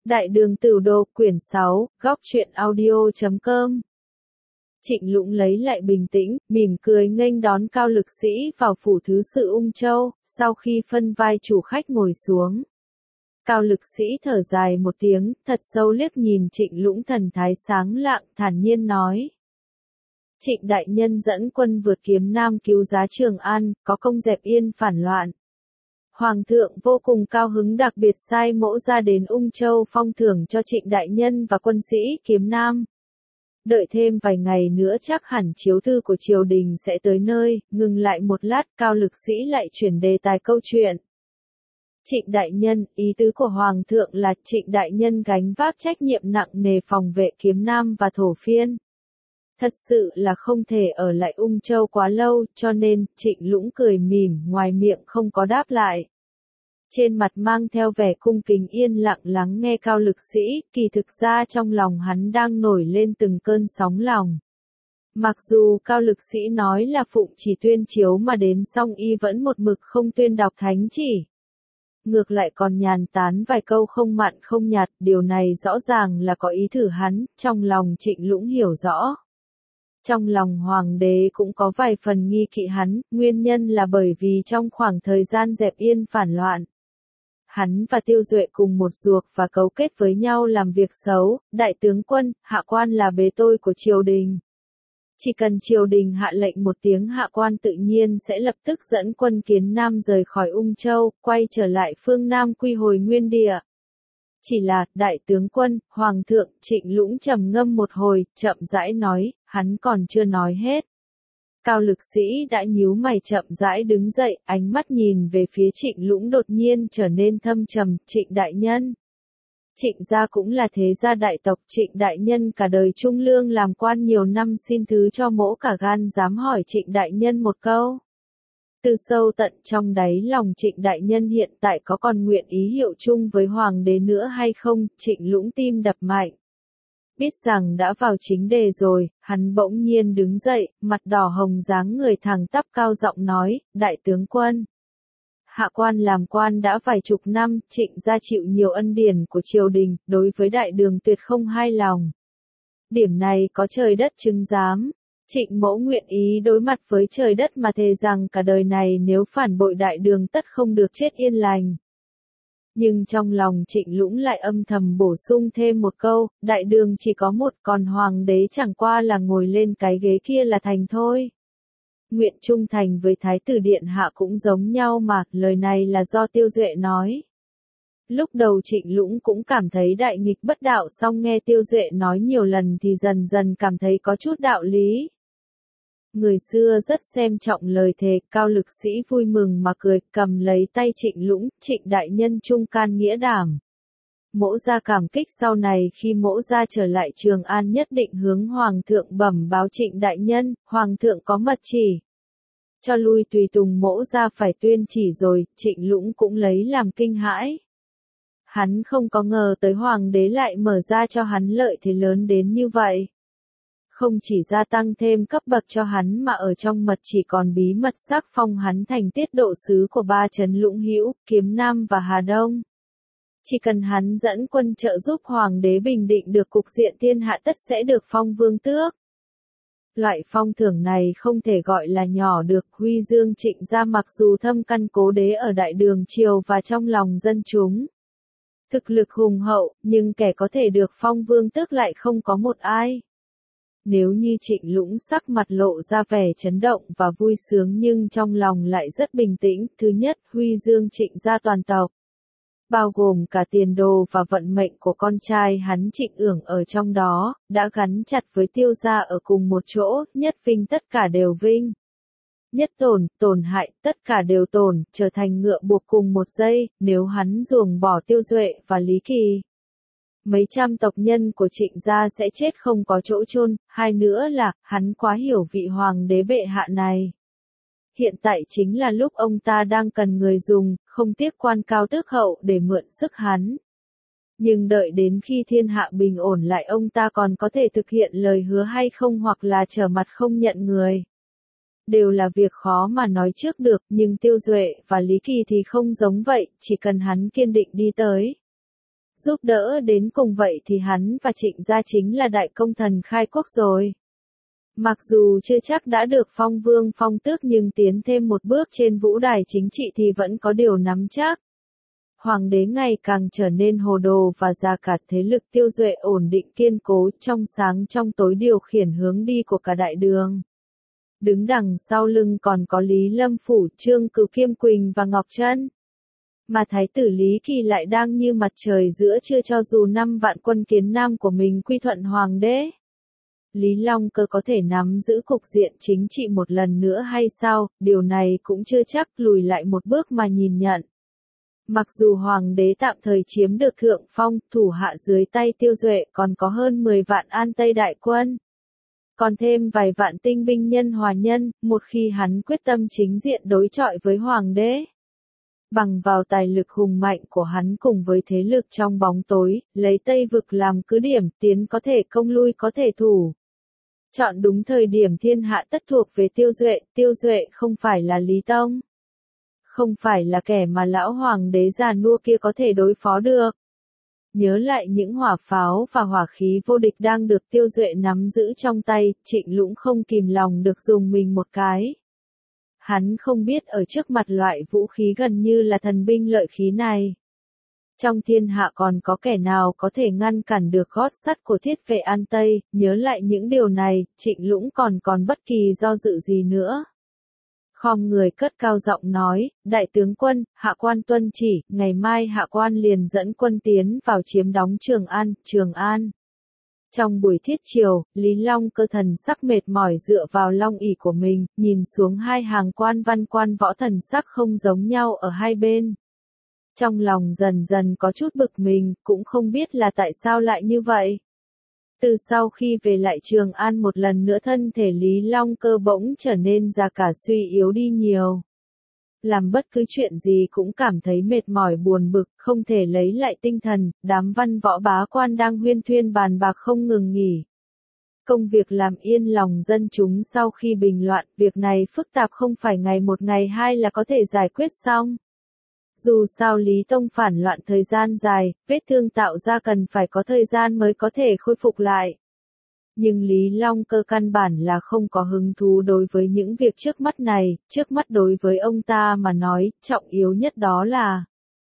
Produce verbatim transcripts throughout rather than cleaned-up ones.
Đại đường Tửu Đồ quyển sáu, góc truyện audio chấm com. Trịnh Lũng lấy lại bình tĩnh, mỉm cười nghênh đón Cao Lực Sĩ vào phủ thứ sự Ung Châu, sau khi phân vai chủ khách ngồi xuống. Cao Lực Sĩ thở dài một tiếng, thật sâu liếc nhìn Trịnh Lũng thần thái sáng lạng, thản nhiên nói. Trịnh đại nhân dẫn quân vượt kiếm Nam cứu giá Trường An, có công dẹp yên phản loạn. Hoàng thượng vô cùng cao hứng, đặc biệt sai mẫu ra đến Ung Châu phong thưởng cho Trịnh đại nhân và quân sĩ kiếm Nam. Đợi thêm vài ngày nữa chắc hẳn chiếu thư của triều đình sẽ tới nơi. Ngừng lại một lát, Cao Lực Sĩ lại chuyển đề tài câu chuyện. Trịnh đại nhân, ý tứ của Hoàng thượng là Trịnh đại nhân gánh vác trách nhiệm nặng nề phòng vệ kiếm Nam và Thổ Phiên. Thật sự là không thể ở lại Ung Châu quá lâu, cho nên, Trịnh Lũng cười mỉm, ngoài miệng không có đáp lại. Trên mặt mang theo vẻ cung kính yên lặng lắng nghe Cao Lực Sĩ, kỳ thực ra trong lòng hắn đang nổi lên từng cơn sóng lòng. Mặc dù Cao Lực Sĩ nói là phụng chỉ tuyên chiếu mà đến song y vẫn một mực không tuyên đọc thánh chỉ. Ngược lại còn nhàn tán vài câu không mặn không nhạt, điều này rõ ràng là có ý thử hắn, trong lòng Trịnh Lũng hiểu rõ. Trong lòng hoàng đế cũng có vài phần nghi kỵ hắn, nguyên nhân là bởi vì trong khoảng thời gian dẹp yên phản loạn. Hắn và Tiêu Duệ cùng một ruột và cấu kết với nhau làm việc xấu, đại tướng quân, hạ quan là bề tôi của triều đình. Chỉ cần triều đình hạ lệnh một tiếng, hạ quan tự nhiên sẽ lập tức dẫn quân Kiến Nam rời khỏi Ung Châu, quay trở lại phương Nam quy hồi nguyên địa. Chỉ là, đại tướng quân, Hoàng thượng, Trịnh Lũng trầm ngâm một hồi, chậm rãi nói, hắn còn chưa nói hết. Cao Lực Sĩ đã nhíu mày chậm rãi đứng dậy, ánh mắt nhìn về phía Trịnh Lũng đột nhiên trở nên thâm trầm. Trịnh đại nhân. Trịnh gia cũng là thế gia đại tộc. Trịnh đại nhân cả đời trung lương làm quan nhiều năm, xin thứ cho mỗ cả gan dám hỏi Trịnh đại nhân một câu. Từ sâu tận trong đáy lòng Trịnh đại nhân hiện tại có còn nguyện ý hiệu chung với hoàng đế nữa hay không? Trịnh Lũng tim đập mạnh. Biết rằng đã vào chính đề rồi, hắn bỗng nhiên đứng dậy, mặt đỏ hồng dáng người thẳng tắp cao giọng nói, đại tướng quân. Hạ quan làm quan đã vài chục năm, Trịnh gia chịu nhiều ân điển của triều đình, đối với đại đường tuyệt không hai lòng. Điểm này có trời đất chứng giám. Trịnh mẫu nguyện ý đối mặt với trời đất mà thề rằng cả đời này nếu phản bội đại đường tất không được chết yên lành. Nhưng trong lòng Trịnh Lũng lại âm thầm bổ sung thêm một câu, đại đường chỉ có một, còn hoàng đế chẳng qua là ngồi lên cái ghế kia là thành thôi. Nguyện trung thành với Thái tử Điện Hạ cũng giống nhau mà, lời này là do Tiêu Duệ nói. Lúc đầu Trịnh Lũng cũng cảm thấy đại nghịch bất đạo, song nghe Tiêu Duệ nói nhiều lần thì dần dần cảm thấy có chút đạo lý. Người xưa rất xem trọng lời thề, Cao Lực Sĩ vui mừng mà cười, cầm lấy tay Trịnh Lũng, Trịnh đại nhân trung can nghĩa đảm. Mỗ gia cảm kích, sau này khi mỗ gia trở lại Trường An nhất định hướng Hoàng thượng bẩm báo Trịnh đại nhân, Hoàng thượng có mật chỉ. Cho lui tùy tùng mỗ gia phải tuyên chỉ rồi, Trịnh Lũng cũng lấy làm kinh hãi. Hắn không có ngờ tới Hoàng đế lại mở ra cho hắn lợi thế lớn đến như vậy. Không chỉ gia tăng thêm cấp bậc cho hắn mà ở trong mật chỉ còn bí mật sắc phong hắn thành tiết độ sứ của ba trấn Lũng Hữu, Kiếm Nam và Hà Đông. Chỉ cần hắn dẫn quân trợ giúp hoàng đế bình định được cục diện thiên hạ tất sẽ được phong vương tước. Loại phong thưởng này không thể gọi là nhỏ được. Huy dương Trịnh gia mặc dù thâm căn cố đế ở đại đường triều và trong lòng dân chúng. Thực lực hùng hậu, nhưng kẻ có thể được phong vương tước lại không có một ai. Nếu như Trịnh Lũng sắc mặt lộ ra vẻ chấn động và vui sướng nhưng trong lòng lại rất bình tĩnh. Thứ nhất, huy dương Trịnh gia toàn tộc. Bao gồm cả tiền đồ và vận mệnh của con trai hắn Trịnh Ưởng ở trong đó, đã gắn chặt với Tiêu gia ở cùng một chỗ, nhất vinh tất cả đều vinh. Nhất tổn, tổn hại, tất cả đều tổn, trở thành ngựa buộc cùng một dây, nếu hắn ruồng bỏ Tiêu Duệ và Lý Kỳ. Mấy trăm tộc nhân của Trịnh gia sẽ chết không có chỗ chôn, hai nữa là, hắn quá hiểu vị hoàng đế bệ hạ này. Hiện tại chính là lúc ông ta đang cần người dùng, không tiếc quan cao tước hậu để mượn sức hắn. Nhưng đợi đến khi thiên hạ bình ổn lại ông ta còn có thể thực hiện lời hứa hay không hoặc là trở mặt không nhận người. Đều là việc khó mà nói trước được, nhưng Tiêu Duệ và Lý Kỳ thì không giống vậy, chỉ cần hắn kiên định đi tới. giúp đỡ đến cùng vậy thì hắn và Trịnh gia chính là đại công thần khai quốc rồi. Mặc dù chưa chắc đã được phong vương phong tước nhưng tiến thêm một bước trên vũ đài chính trị thì vẫn có điều nắm chắc. Hoàng đế ngày càng trở nên hồ đồ và già cả thế lực Tiêu Duệ ổn định kiên cố trong sáng trong tối điều khiển hướng đi của cả đại đường. Đứng đằng sau lưng còn có Lý Lâm Phủ, Trương Cửu, Kiêm Quỳnh và Ngọc Trân. Mà thái tử Lý Kỳ lại đang như mặt trời giữa trưa cho dù năm vạn quân kiến nam của mình quy thuận hoàng đế. Lý Long Cơ có thể nắm giữ cục diện chính trị một lần nữa hay sao, điều này cũng chưa chắc, lùi lại một bước mà nhìn nhận. Mặc dù hoàng đế tạm thời chiếm được thượng phong, thủ hạ dưới tay Tiêu Duệ còn có hơn mười vạn An Tây đại quân. Còn thêm vài vạn tinh binh nhân hòa nhân, một khi hắn quyết tâm chính diện đối chọi với hoàng đế. Bằng vào tài lực hùng mạnh của hắn cùng với thế lực trong bóng tối, lấy Tây Vực làm cứ điểm, tiến có thể công lui có thể thủ. Chọn đúng thời điểm thiên hạ tất thuộc về Tiêu Duệ, Tiêu Duệ không phải là Lý Tông. Không phải là kẻ mà lão hoàng đế già nua kia có thể đối phó được. Nhớ lại những hỏa pháo và hỏa khí vô địch đang được Tiêu Duệ nắm giữ trong tay, Trịnh Lũng không kìm lòng được dùng mình một cái. Hắn không biết ở trước mặt loại vũ khí gần như là thần binh lợi khí này. Trong thiên hạ còn có kẻ nào có thể ngăn cản được gót sắt của thiết vệ An Tây, nhớ lại những điều này, Trịnh Lũng còn còn bất kỳ do dự gì nữa. Khom người cất cao giọng nói, đại tướng quân, hạ quan tuân chỉ, ngày mai hạ quan liền dẫn quân tiến vào chiếm đóng Trường An, Trường An. Trong buổi thiết chiều, Lý Long Cơ thần sắc mệt mỏi dựa vào long ỷ của mình, nhìn xuống hai hàng quan văn quan võ thần sắc không giống nhau ở hai bên. Trong lòng dần dần có chút bực mình, cũng không biết là tại sao lại như vậy. Từ sau khi về lại Trường An một lần nữa thân thể Lý Long Cơ bỗng trở nên già cả suy yếu đi nhiều. Làm bất cứ chuyện gì cũng cảm thấy mệt mỏi buồn bực, không thể lấy lại tinh thần, đám văn võ bá quan đang huyên thuyên bàn bạc không ngừng nghỉ. Công việc làm yên lòng dân chúng sau khi bình loạn, việc này phức tạp không phải ngày một ngày hai là có thể giải quyết xong. Dù sao Lý Tông phản loạn thời gian dài, vết thương tạo ra cần phải có thời gian mới có thể khôi phục lại. Nhưng Lý Long Cơ căn bản là không có hứng thú đối với những việc trước mắt này, trước mắt đối với ông ta mà nói, trọng yếu nhất đó là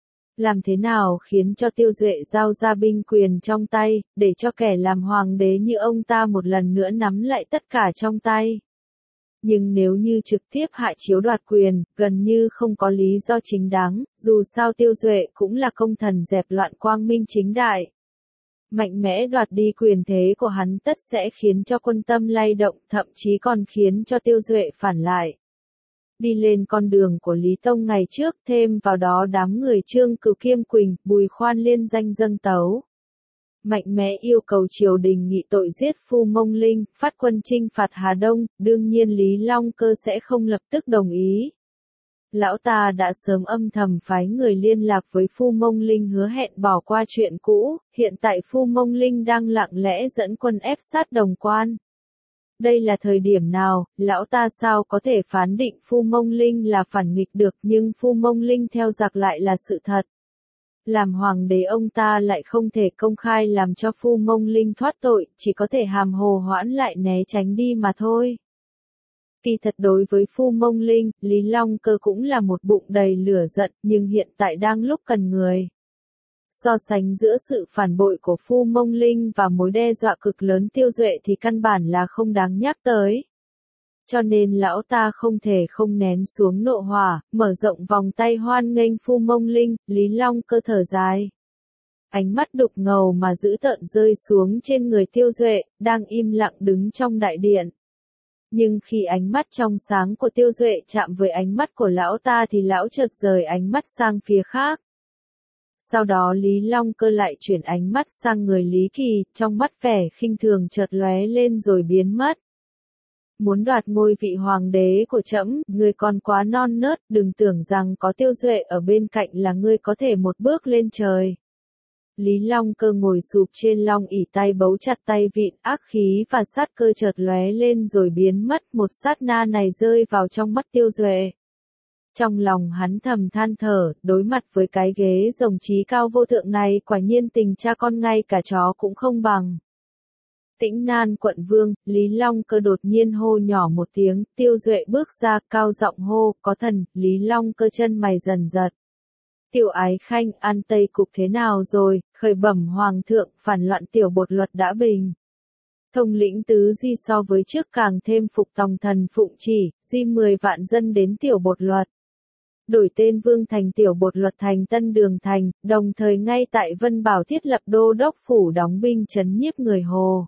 làm thế nào khiến cho Tiêu Duệ giao ra binh quyền trong tay, để cho kẻ làm hoàng đế như ông ta một lần nữa nắm lại tất cả trong tay. Nhưng nếu như trực tiếp hạ chiếu đoạt quyền, gần như không có lý do chính đáng, dù sao Tiêu Duệ cũng là công thần dẹp loạn quang minh chính đại. Mạnh mẽ đoạt đi quyền thế của hắn tất sẽ khiến cho quân tâm lay động, thậm chí còn khiến cho Tiêu Duệ phản lại. Đi lên con đường của Lý Tông ngày trước, thêm vào đó đám người Trương Cửu, Kiêm Quỳnh, Bùi Khoan liên danh dâng tấu. Mạnh mẽ yêu cầu triều đình nghị tội giết Phu Mông Linh, phát quân chinh phạt Hà Đông, đương nhiên Lý Long Cơ sẽ không lập tức đồng ý. Lão ta đã sớm âm thầm phái người liên lạc với Phu Mông Linh hứa hẹn bỏ qua chuyện cũ, hiện tại Phu Mông Linh đang lặng lẽ dẫn quân ép sát Đồng Quan. Đây là thời điểm nào, lão ta sao có thể phán định Phu Mông Linh là phản nghịch được, nhưng Phu Mông Linh theo giặc lại là sự thật. Làm hoàng đế ông ta lại không thể công khai làm cho Phu Mông Linh thoát tội, chỉ có thể hàm hồ hoãn lại né tránh đi mà thôi. Kỳ thật đối với Phu Mông Linh, Lý Long Cơ cũng là một bụng đầy lửa giận, nhưng hiện tại đang lúc cần người. So sánh giữa sự phản bội của Phu Mông Linh và mối đe dọa cực lớn Tiêu Duệ thì căn bản là không đáng nhắc tới. Cho nên lão ta không thể không nén xuống nộ hỏa, mở rộng vòng tay hoan nghênh Phu Mông Linh, Lý Long Cơ thở dài. Ánh mắt đục ngầu mà dữ tợn rơi xuống trên người Tiêu Duệ, đang im lặng đứng trong đại điện. Nhưng khi ánh mắt trong sáng của Tiêu Duệ chạm với ánh mắt của lão ta thì lão chợt rời ánh mắt sang phía khác. Sau đó Lý Long Cơ lại chuyển ánh mắt sang người Lý Kỳ, trong mắt vẻ khinh thường chợt lóe lên rồi biến mất. Muốn đoạt ngôi vị hoàng đế của trẫm, ngươi còn quá non nớt, đừng tưởng rằng có Tiêu Duệ ở bên cạnh là ngươi có thể một bước lên trời. Lý Long Cơ ngồi sụp trên long ỷ, tay bấu chặt tay vịn, ác khí và sát cơ chợt lóe lên rồi biến mất, một sát na này rơi vào trong mắt Tiêu Duệ. Trong lòng hắn thầm than thở, đối mặt với cái ghế rồng trí cao vô thượng này quả nhiên tình cha con ngay cả chó cũng không bằng. Tĩnh Nan quận vương, Lý Long Cơ đột nhiên hô nhỏ một tiếng, Tiêu Duệ bước ra cao giọng hô, có thần, Lý Long Cơ chân mày dần giật. Tiểu Ái Khanh, An Tây cục thế nào rồi, khởi bẩm hoàng thượng, phản loạn tiểu bột luật đã bình. Thông lĩnh tứ di so với trước càng thêm phục tòng thần phụng chỉ, di mười vạn dân đến tiểu bột luật. Đổi tên Vương Thành tiểu bột luật thành Tân Đường Thành, đồng thời ngay tại Vân Bảo thiết lập đô đốc phủ đóng binh trấn nhiếp người Hồ.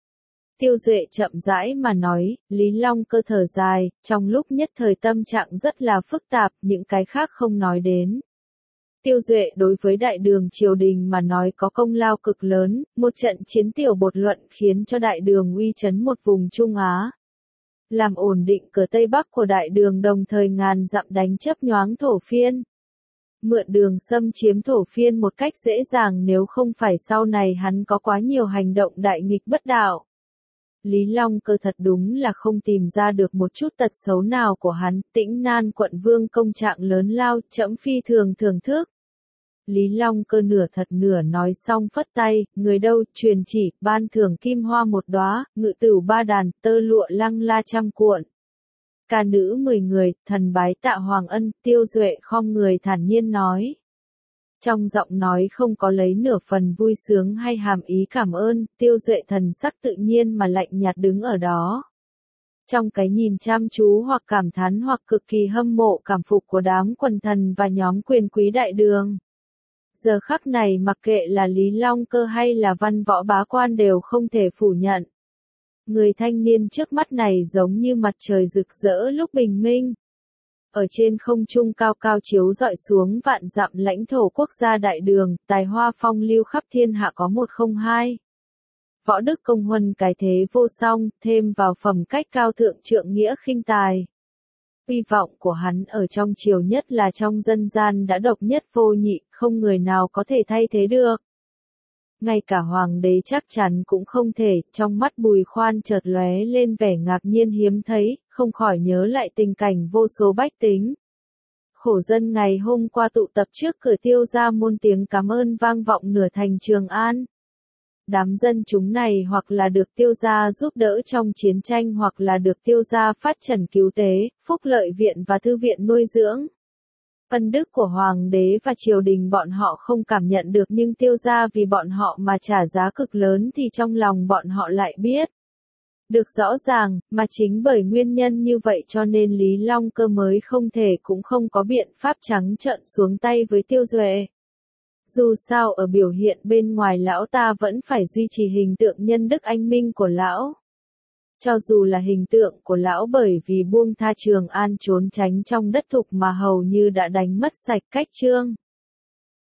Tiêu Duệ chậm rãi mà nói, Lý Long Cơ thở dài, trong lúc nhất thời tâm trạng rất là phức tạp, những cái khác không nói đến. Tiêu Duệ đối với đại đường triều đình mà nói có công lao cực lớn, một trận chiến tiểu bột luận khiến cho đại đường uy chấn một vùng Trung Á. Làm ổn định cờ Tây Bắc của đại đường đồng thời ngàn dặm đánh chấp nhoáng thổ phiên. Mượn đường xâm chiếm thổ phiên một cách dễ dàng nếu không phải sau này hắn có quá nhiều hành động đại nghịch bất đạo. Lý Long Cơ thật đúng là không tìm ra được một chút tật xấu nào của hắn, Tĩnh Nan quận vương công trạng lớn lao, trẫm phi thường thưởng thức. Lý Long Cơ nửa thật nửa nói xong phất tay, người đâu, truyền chỉ, ban thưởng kim hoa một đóa, ngự tửu ba đàn, tơ lụa lăng la trăm cuộn. Ca nữ mười người, thần bái tạ hoàng ân, Tiêu Duệ khom người thản nhiên nói. Trong giọng nói không có lấy nửa phần vui sướng hay hàm ý cảm ơn, Tiêu Duệ thần sắc tự nhiên mà lạnh nhạt đứng ở đó. Trong cái nhìn chăm chú hoặc cảm thán hoặc cực kỳ hâm mộ cảm phục của đám quần thần và nhóm quyền quý đại đường. Giờ khắc này mặc kệ là Lý Long Cơ hay là văn võ bá quan đều không thể phủ nhận. Người thanh niên trước mắt này giống như mặt trời rực rỡ lúc bình minh. Ở trên không trung cao cao chiếu rọi xuống vạn dặm lãnh thổ quốc gia đại đường, tài hoa phong lưu khắp thiên hạ có một không hai. Võ đức công huân cái thế vô song, thêm vào phẩm cách cao thượng trượng nghĩa khinh tài. Uy vọng của hắn ở trong triều nhất là trong dân gian đã độc nhất vô nhị, không người nào có thể thay thế được. Ngay cả hoàng đế chắc chắn cũng không thể, trong mắt Bùi Khoan chợt lóe lên vẻ ngạc nhiên hiếm thấy, không khỏi nhớ lại tình cảnh vô số bách tính. Khổ dân ngày hôm qua tụ tập trước cửa Tiêu gia môn tiếng cảm ơn vang vọng nửa thành Trường An. Đám dân chúng này hoặc là được Tiêu gia giúp đỡ trong chiến tranh hoặc là được Tiêu gia phát trần cứu tế, phúc lợi viện và thư viện nuôi dưỡng. Ân đức của hoàng đế và triều đình bọn họ không cảm nhận được nhưng Tiêu gia vì bọn họ mà trả giá cực lớn thì trong lòng bọn họ lại biết. Được rõ ràng, mà chính bởi nguyên nhân như vậy cho nên Lý Long Cơ mới không thể cũng không có biện pháp trắng trợn xuống tay với Tiêu Duệ. Dù sao ở biểu hiện bên ngoài lão ta vẫn phải duy trì hình tượng nhân đức anh minh của lão. Cho dù là hình tượng của lão bởi vì buông tha Trường An trốn tránh trong đất thục mà hầu như đã đánh mất sạch cách chương.